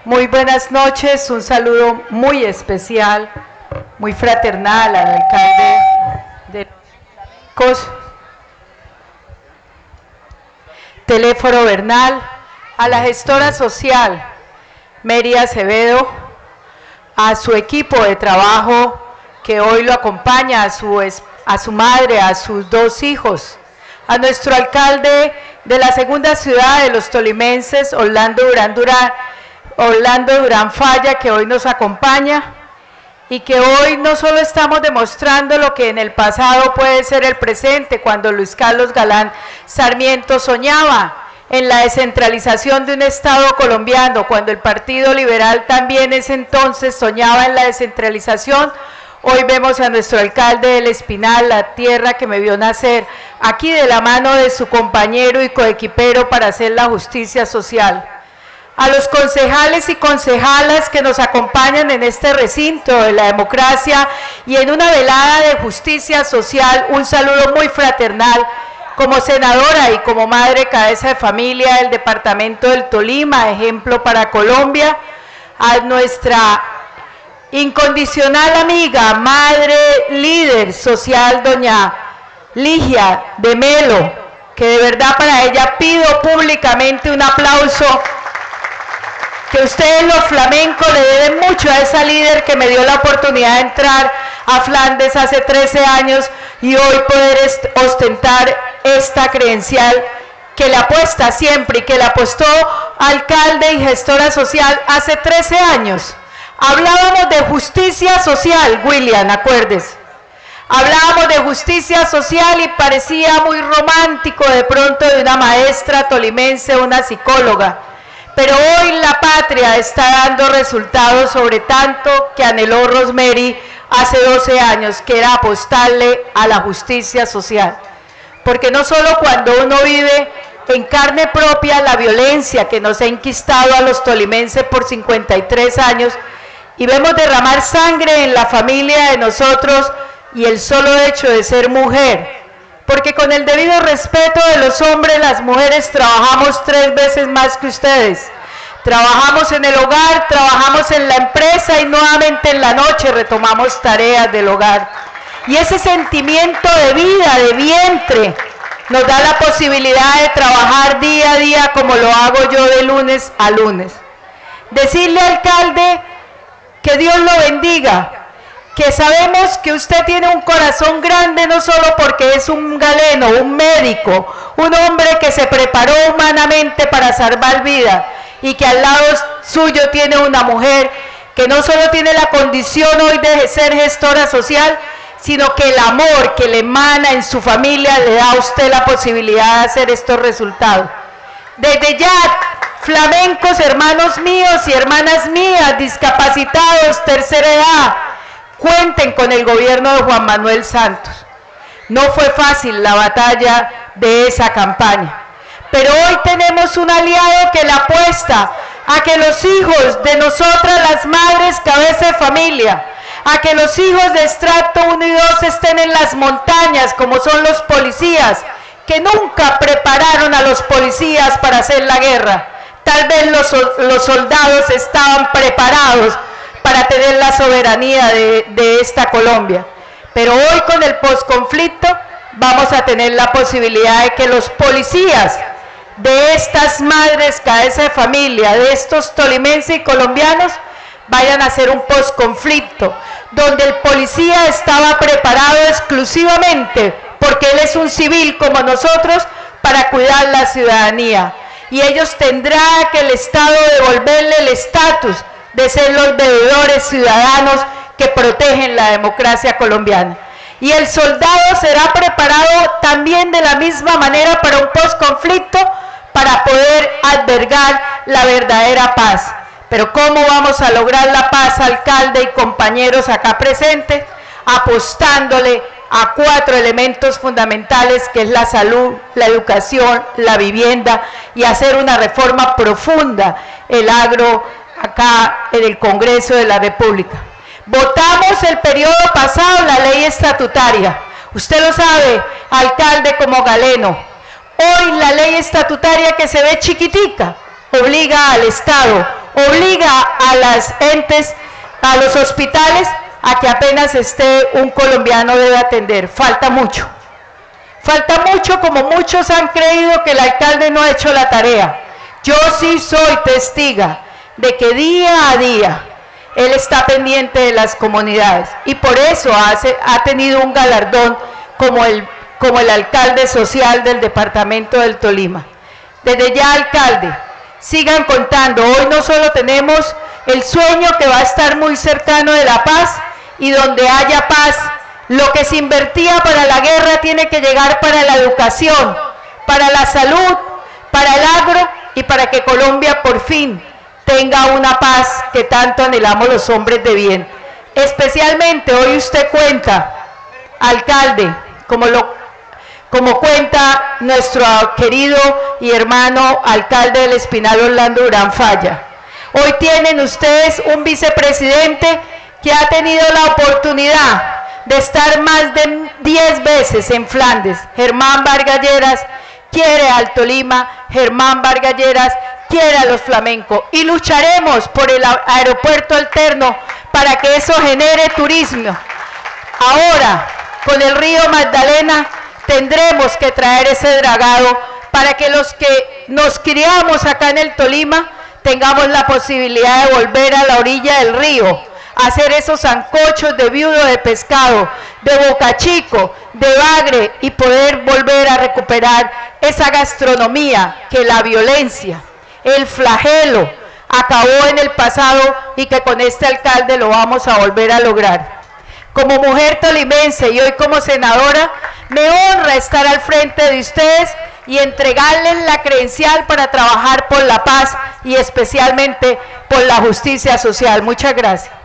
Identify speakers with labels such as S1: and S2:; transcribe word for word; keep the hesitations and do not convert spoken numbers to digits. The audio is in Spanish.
S1: Muy buenas noches, un saludo muy especial, muy fraternal al alcalde de Cos, Teléforo Bernal, a la gestora social Mary Acevedo, a su equipo de trabajo que hoy lo acompaña, a su, a su madre, a sus dos hijos, a nuestro alcalde de la segunda ciudad de los tolimenses, Orlando Durán Durán, Orlando Durán Falla, que hoy nos acompaña y que hoy no solo estamos demostrando lo que en el pasado puede ser el presente, cuando Luis Carlos Galán Sarmiento soñaba en la descentralización de un Estado colombiano, cuando el Partido Liberal también ese entonces soñaba en la descentralización. Hoy vemos a nuestro alcalde del Espinal, la tierra que me vio nacer, aquí de la mano de su compañero y coequipero para hacer la justicia social. A los concejales y concejalas que nos acompañan en este recinto de la democracia y en una velada de justicia social, un saludo muy fraternal como senadora y como madre cabeza de familia del departamento del Tolima, ejemplo para Colombia, a nuestra incondicional amiga, madre líder social, doña Ligia de Melo, que de verdad para ella pido públicamente un aplauso, que ustedes los flamencos le deben mucho a esa líder que me dio la oportunidad de entrar a Flandes hace trece años y hoy poder ostentar esta credencial que le apuesta siempre y que le apostó alcalde y gestora social hace trece años. Hablábamos de justicia social, William, acuérdese. Hablábamos de justicia social y parecía muy romántico de pronto de una maestra tolimense, una psicóloga. Pero hoy la patria está dando resultados sobre tanto que anheló Rosemary hace doce años, que era apostarle a la justicia social. Porque no solo cuando uno vive en carne propia la violencia que nos ha enquistado a los tolimenses por cincuenta y tres años, y vemos derramar sangre en la familia de nosotros y el solo hecho de ser mujer, porque con el debido respeto de los hombres, las mujeres trabajamos tres veces más que ustedes. Trabajamos en el hogar, trabajamos en la empresa y nuevamente en la noche retomamos tareas del hogar. Y ese sentimiento de vida, de vientre, nos da la posibilidad de trabajar día a día como lo hago yo de lunes a lunes. Decirle, alcalde, que Dios lo bendiga, que sabemos que usted tiene un corazón grande no solo porque es un galeno, un médico, un hombre que se preparó humanamente para salvar vidas y que al lado suyo tiene una mujer que no solo tiene la condición hoy de ser gestora social, sino que el amor que le emana en su familia le da a usted la posibilidad de hacer estos resultados. Desde ya, flamencos, hermanos míos y hermanas mías, discapacitados, tercera edad, cuenten con el gobierno de Juan Manuel Santos. No fue fácil la batalla de esa campaña, pero hoy tenemos un aliado que le apuesta a que los hijos de nosotras, las madres, cabeza de familia, a que los hijos de estrato uno y dos estén en las montañas, como son los policías, que nunca prepararon a los policías para hacer la guerra. Tal vez los, los soldados estaban preparados para tener la soberanía de, de esta Colombia. Pero hoy con el posconflicto vamos a tener la posibilidad de que los policías de estas madres cabeza de familia, de estos tolimenses y colombianos, vayan a hacer un posconflicto, donde el policía estaba preparado exclusivamente, porque él es un civil como nosotros, para cuidar la ciudadanía. Y ellos tendrán que el Estado devolverle el estatus de ser los veedores ciudadanos que protegen la democracia colombiana. Y el soldado será preparado también de la misma manera para un posconflicto, para poder albergar la verdadera paz. Pero ¿cómo vamos a lograr la paz, alcalde y compañeros acá presentes? Apostándole a cuatro elementos fundamentales, que es la salud, la educación, la vivienda, y hacer una reforma profunda, el agro, acá en el Congreso de la República. Votamos el periodo pasado la ley estatutaria. Usted lo sabe, alcalde, como galeno. Hoy la ley estatutaria, que se ve chiquitica, obliga al Estado obliga a las entes, a los hospitales, a que apenas esté un colombiano debe atender. Falta mucho. Falta mucho, como muchos han creído que el alcalde no ha hecho la tarea. Yo sí soy testiga de que día a día él está pendiente de las comunidades y por eso hace, ha tenido un galardón como el, como el alcalde social del departamento del Tolima. Desde ya, alcalde, sigan contando. Hoy no solo tenemos el sueño que va a estar muy cercano de la paz, y donde haya paz, lo que se invertía para la guerra tiene que llegar para la educación, para la salud, para el agro y para que Colombia por fin tenga una paz que tanto anhelamos los hombres de bien. Especialmente hoy usted cuenta, alcalde, como, lo, como cuenta nuestro querido y hermano alcalde del Espinal, Orlando Durán Falla. Hoy tienen ustedes un vicepresidente que ha tenido la oportunidad de estar más de diez veces en Flandes. Germán Vargas Lleras quiere al Tolima, Germán Vargas Lleras quiere a los flamencos y lucharemos por el aeropuerto alterno para que eso genere turismo. Ahora, con el río Magdalena, tendremos que traer ese dragado para que los que nos criamos acá en el Tolima tengamos la posibilidad de volver a la orilla del río, hacer esos sancochos de viudo de pescado, de bocachico, de bagre y poder volver a recuperar esa gastronomía que la violencia, el flagelo acabó en el pasado y que con este alcalde lo vamos a volver a lograr. Como mujer tolimense y hoy como senadora, me honra estar al frente de ustedes y entregarles la credencial para trabajar por la paz y especialmente por la justicia social. Muchas gracias.